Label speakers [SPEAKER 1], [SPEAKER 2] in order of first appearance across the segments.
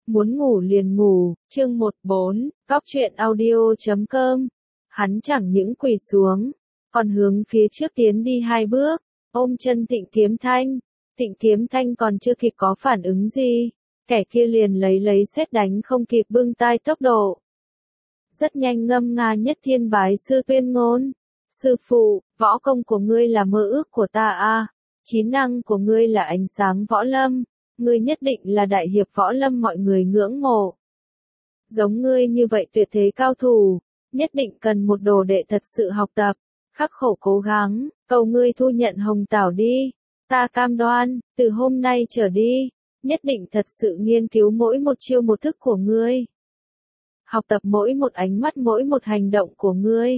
[SPEAKER 1] muốn ngủ liền ngủ, chương 14, góc truyện audio.com. Hắn chẳng những quỳ xuống, còn hướng phía trước tiến đi 2 bước, ôm chân Tịnh Kiếm Thanh. Tịnh Kiếm Thanh còn chưa kịp có phản ứng gì, kẻ kia liền lấy sét đánh không kịp bưng tai tốc độ. Rất nhanh ngâm nga nhất thiên bái sư tuyên ngôn. Sư phụ, võ công của ngươi là mơ ước của ta a, trí năng của ngươi là ánh sáng võ lâm, ngươi nhất định là đại hiệp võ lâm mọi người ngưỡng mộ. Giống ngươi như vậy tuyệt thế cao thủ, nhất định cần một đồ đệ thật sự học tập, khắc khổ cố gắng, cầu ngươi thu nhận Hồng Tảo đi. Ta cam đoan, từ hôm nay trở đi, nhất định thật sự nghiên cứu mỗi một chiêu một thức của ngươi. Học tập mỗi một ánh mắt mỗi một hành động của ngươi.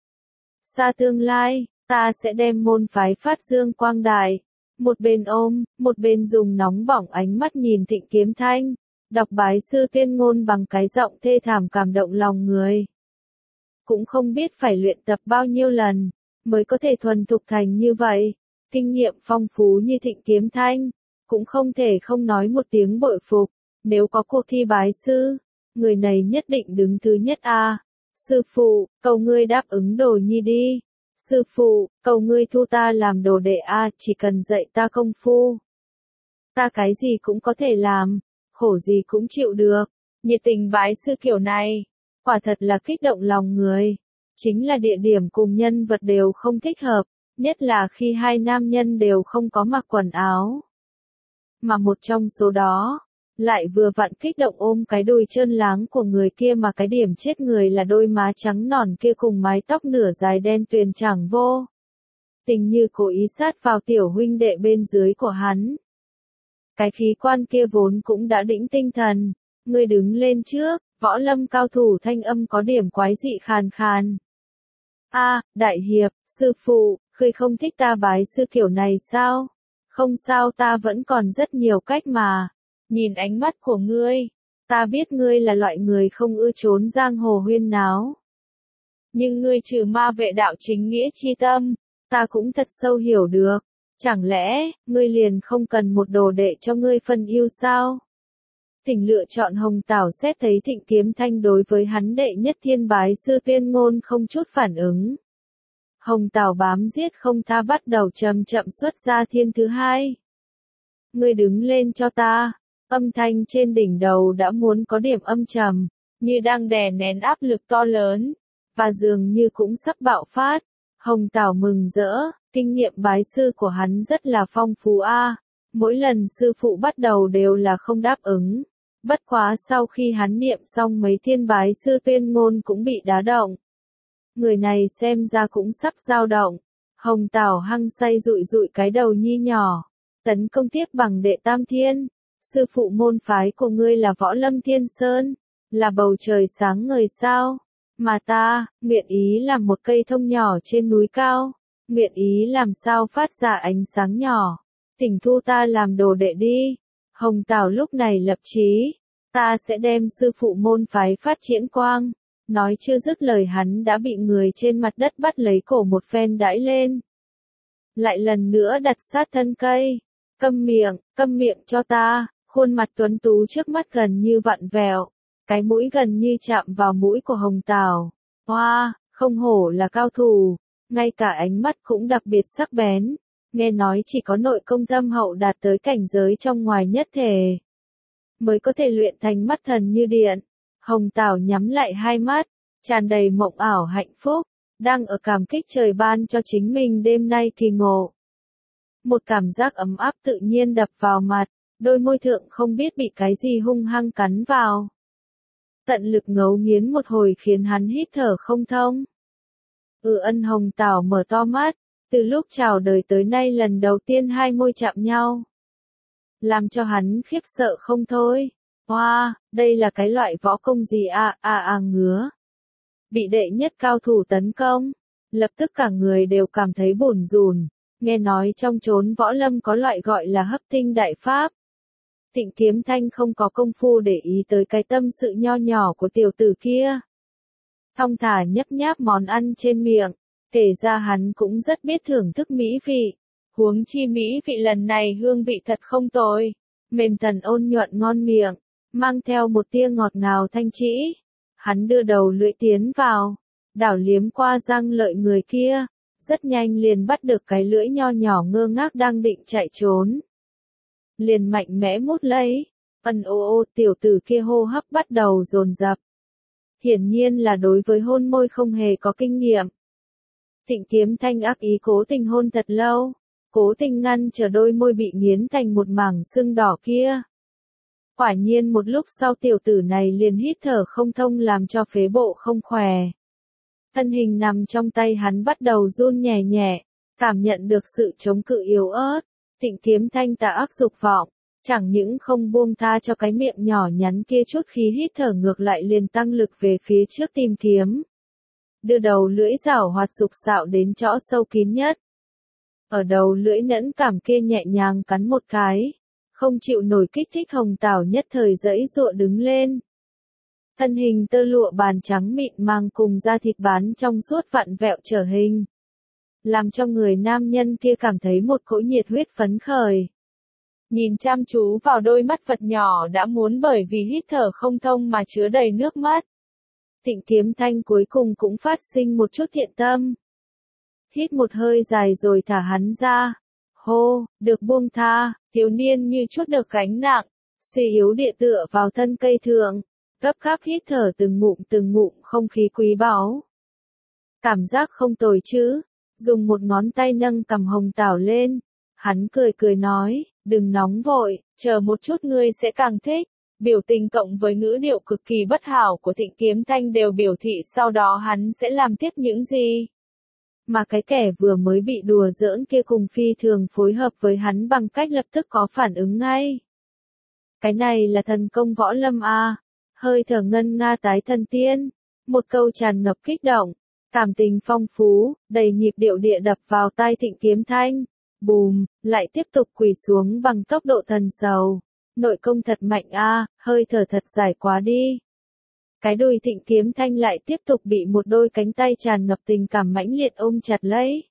[SPEAKER 1] Xa tương lai, ta sẽ đem môn phái phát dương quang đại. Một bên ôm, một bên dùng nóng bỏng ánh mắt nhìn Tịnh Kiếm Thanh, đọc bái sư tuyên ngôn bằng cái giọng thê thảm cảm động lòng người. Cũng không biết phải luyện tập bao nhiêu lần, mới có thể thuần thục thành như vậy. Kinh nghiệm phong phú như Tịnh Kiếm Thanh, cũng không thể không nói một tiếng bội phục. Nếu có cuộc thi bái sư, người này nhất định đứng thứ nhất a. Sư phụ, cầu ngươi đáp ứng đồ nhi đi. Sư phụ, cầu ngươi thu ta làm đồ đệ a, chỉ cần dạy ta công phu. Ta cái gì cũng có thể làm, khổ gì cũng chịu được. Nhiệt tình bái sư kiểu này, quả thật là kích động lòng người. Chính là địa điểm cùng nhân vật đều không thích hợp, nhất là khi hai nam nhân đều không có mặc quần áo. Mà một trong số đó, lại vừa vặn kích động ôm cái đùi trơn láng của người kia, mà cái điểm chết người là đôi má trắng nõn kia cùng mái tóc nửa dài đen tuyền chẳng vô tình như cố ý sát vào tiểu huynh đệ bên dưới của hắn. Cái khí quan kia vốn cũng đã đĩnh tinh thần, ngươi đứng lên trước, võ lâm cao thủ thanh âm có điểm quái dị khàn khàn. A, đại hiệp, sư phụ, ngươi không thích ta bái sư kiểu này sao? Không sao, ta vẫn còn rất nhiều cách mà. Nhìn ánh mắt của ngươi, ta biết ngươi là loại người không ưa trốn giang hồ huyên náo. Nhưng ngươi trừ ma vệ đạo chính nghĩa chi tâm, ta cũng thật sâu hiểu được. Chẳng lẽ, ngươi liền không cần một đồ đệ cho ngươi phân yêu sao? Tỉnh lựa chọn Hồng Tảo xét thấy Tịnh Kiếm Thanh đối với hắn đệ nhất thiên bái sư tuyên ngôn không chút phản ứng. Hồng Tảo bám giết không tha bắt đầu chậm chậm xuất ra thiên thứ hai. Ngươi đứng lên cho ta. Âm thanh trên đỉnh đầu đã muốn có điểm âm trầm, như đang đè nén áp lực to lớn, và dường như cũng sắp bạo phát. Hồng Tảo mừng rỡ, kinh nghiệm bái sư của hắn rất là phong phú a. Mỗi lần sư phụ bắt đầu đều là không đáp ứng. Bất quá sau khi hắn niệm xong mấy thiên bái sư tuyên ngôn cũng bị đá động. Người này xem ra cũng sắp dao động. Hồng Tảo hăng say dụi dụi cái đầu nhi nhỏ, tấn công tiếp bằng đệ tam thiên. Sư phụ, môn phái của ngươi là Võ Lâm Thiên Sơn, là bầu trời sáng ngời sao? Mà ta, nguyện ý làm một cây thông nhỏ trên núi cao, nguyện ý làm sao phát ra ánh sáng nhỏ. Thỉnh thu ta làm đồ đệ đi. Hồng Tảo lúc này lập chí, ta sẽ đem sư phụ môn phái phát triển quang. Nói chưa dứt lời hắn đã bị người trên mặt đất bắt lấy cổ một phen đãi lên. Lại lần nữa đặt sát thân cây. Câm miệng cho ta. Khuôn mặt tuấn tú trước mắt gần như vặn vẹo, cái mũi gần như chạm vào mũi của Hồng Tảo. Hoa, không hổ là cao thủ, ngay cả ánh mắt cũng đặc biệt sắc bén. Nghe nói chỉ có nội công thâm hậu đạt tới cảnh giới trong ngoài nhất thể, mới có thể luyện thành mắt thần như điện. Hồng Tảo nhắm lại hai mắt, tràn đầy mộng ảo hạnh phúc, đang ở cảm kích trời ban cho chính mình đêm nay kỳ ngộ. Một cảm giác ấm áp tự nhiên đập vào mặt. Đôi môi thượng không biết bị cái gì hung hăng cắn vào. Tận lực ngấu nghiến một hồi khiến hắn hít thở không thông. Ân. Hồng Tảo mở to mắt, từ lúc chào đời tới nay lần đầu tiên hai môi chạm nhau. Làm cho hắn khiếp sợ không thôi. Hoa, đây là cái loại võ công gì ngứa. Bị đệ nhất cao thủ tấn công, lập tức cả người đều cảm thấy bủn rủn. Nghe nói trong chốn võ lâm có loại gọi là hấp tinh đại pháp. Tịnh Kiếm Thanh không có công phu để ý tới cái tâm sự nho nhỏ của tiểu tử kia. Thong thả nhấp nháp món ăn trên miệng, kể ra hắn cũng rất biết thưởng thức mỹ vị. Huống chi mỹ vị lần này hương vị thật không tồi, mềm thần ôn nhuận ngon miệng, mang theo một tia ngọt ngào thanh trĩ. Hắn đưa đầu lưỡi tiến vào, đảo liếm qua răng lợi người kia, rất nhanh liền bắt được cái lưỡi nho nhỏ ngơ ngác đang định chạy trốn. Liền mạnh mẽ mút lấy, ô tiểu tử kia hô hấp bắt đầu dồn dập. Hiển nhiên là đối với hôn môi không hề có kinh nghiệm. Thịnh Kiếm Thanh ác ý cố tình hôn thật lâu, cố tình ngăn chờ đôi môi bị nghiến thành một mảng sưng đỏ kia. Quả nhiên một lúc sau tiểu tử này liền hít thở không thông làm cho phế bộ không khỏe. Thân hình nằm trong tay hắn bắt đầu run nhẹ nhẹ, cảm nhận được sự chống cự yếu ớt. Thịnh Kiếm Thanh tà ác dục vọng, chẳng những không buông tha cho cái miệng nhỏ nhắn kia chút khí hít thở ngược lại liền tăng lực về phía trước tìm kiếm. Đưa đầu lưỡi rảo hoạt dục xạo đến chỗ sâu kín nhất. Ở đầu lưỡi nhẫn cảm kia nhẹ nhàng cắn một cái, không chịu nổi kích thích Hồng Tảo nhất thời giãy giụa đứng lên. Thân hình tơ lụa bàn trắng mịn màng cùng da thịt bán trong suốt vặn vẹo trở hình, làm cho người nam nhân kia cảm thấy một cỗ nhiệt huyết phấn khởi. Nhìn chăm chú vào đôi mắt vật nhỏ đã muốn bởi vì hít thở không thông mà chứa đầy nước mắt. Thịnh Kiếm Thanh cuối cùng cũng phát sinh một chút thiện tâm. Hít một hơi dài rồi thả hắn ra. Hô, được buông tha, thiếu niên như chút được gánh nặng, suy yếu địa tựa vào thân cây thượng, gấp gáp hít thở từng ngụm không khí quý báu. Cảm giác không tồi chứ, dùng một ngón tay nâng cầm Hồng Tảo lên, hắn cười cười nói, đừng nóng vội, chờ một chút ngươi sẽ càng thích. Biểu tình cộng với ngữ điệu cực kỳ bất hảo của Thịnh Kiếm Thanh đều biểu thị sau đó hắn sẽ làm tiếp những gì. Mà cái kẻ vừa mới bị đùa giỡn kia cùng phi thường phối hợp với hắn bằng cách lập tức có phản ứng ngay. Cái này là thần công võ lâm a, hơi thở ngân nga tái thần tiên, một câu tràn ngập kích động, cảm tình phong phú, đầy nhịp điệu địa đập vào tai Thịnh Kiếm Thanh. Bùm, lại tiếp tục quỳ xuống bằng tốc độ thần sầu. Nội công thật mạnh a, hơi thở thật dài quá đi. Cái đùi Thịnh Kiếm Thanh lại tiếp tục bị một đôi cánh tay tràn ngập tình cảm mãnh liệt ôm chặt lấy.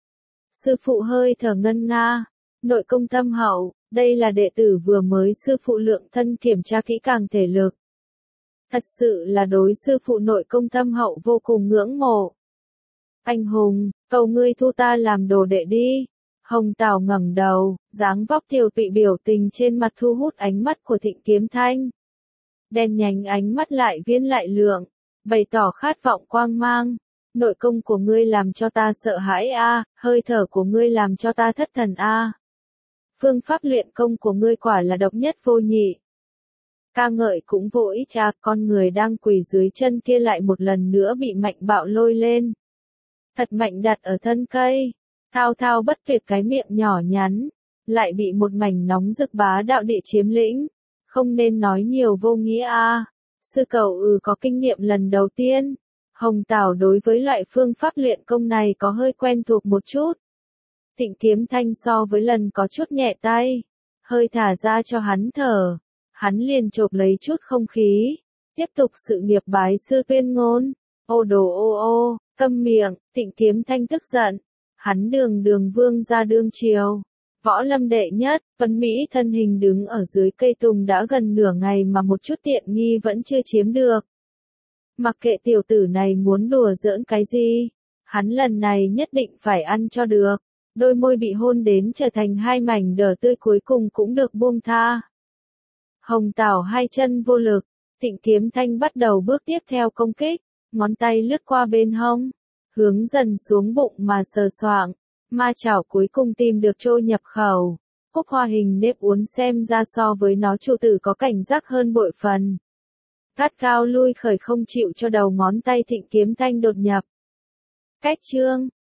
[SPEAKER 1] Sư phụ hơi thở ngân nga, nội công thâm hậu, đây là đệ tử vừa mới sư phụ lượng thân kiểm tra kỹ càng thể lực. Thật sự là đối sư phụ nội công thâm hậu vô cùng ngưỡng mộ. Anh hùng, cầu ngươi thu ta làm đồ đệ đi. Hồng Tảo ngẩng đầu, dáng vóc tiều tụy biểu tình trên mặt thu hút ánh mắt của Thịnh Kiếm Thanh. Đen nhánh ánh mắt lại viên lại lượng, bày tỏ khát vọng quang mang. Nội công của ngươi làm cho ta sợ hãi a, hơi thở của ngươi làm cho ta thất thần a. Phương pháp luyện công của ngươi quả là độc nhất vô nhị. Ca ngợi cũng vô ích cha, con người đang quỳ dưới chân kia lại một lần nữa bị mạnh bạo lôi lên. Thật mạnh đặt ở thân cây. Thao thao bất tuyệt cái miệng nhỏ nhắn, lại bị một mảnh nóng rực bá đạo địa chiếm lĩnh. Không nên nói nhiều vô nghĩa a. Sư cậu có kinh nghiệm lần đầu tiên. Hồng Tảo đối với loại phương pháp luyện công này có hơi quen thuộc một chút. Thịnh Kiếm Thanh so với lần có chút nhẹ tay, hơi thả ra cho hắn thở. Hắn liền chộp lấy chút không khí, tiếp tục sự nghiệp bái sư tuyên ngôn. Ô đồ ô, câm miệng, Thịnh Kiếm Thanh tức giận. Hắn đường vương ra đương triều. Võ lâm đệ nhất, Vân Mỹ thân hình đứng ở dưới cây tùng đã gần nửa ngày mà một chút tiện nghi vẫn chưa chiếm được. Mặc kệ tiểu tử này muốn đùa giỡn cái gì, hắn lần này nhất định phải ăn cho được. Đôi môi bị hôn đến trở thành hai mảnh đỏ tươi cuối cùng cũng được buông tha. Hồng Tảo hai chân vô lực, Thịnh Kiếm Thanh bắt đầu bước tiếp theo công kích, ngón tay lướt qua bên hông, hướng dần xuống bụng mà sờ soạng, ma chảo cuối cùng tìm được trôi nhập khẩu. Cúc hoa hình nếp uốn xem ra so với nó chủ tử có cảnh giác hơn bội phần. Gắt cao lui khởi không chịu cho đầu ngón tay Thịnh Kiếm Thanh đột nhập. Cách chương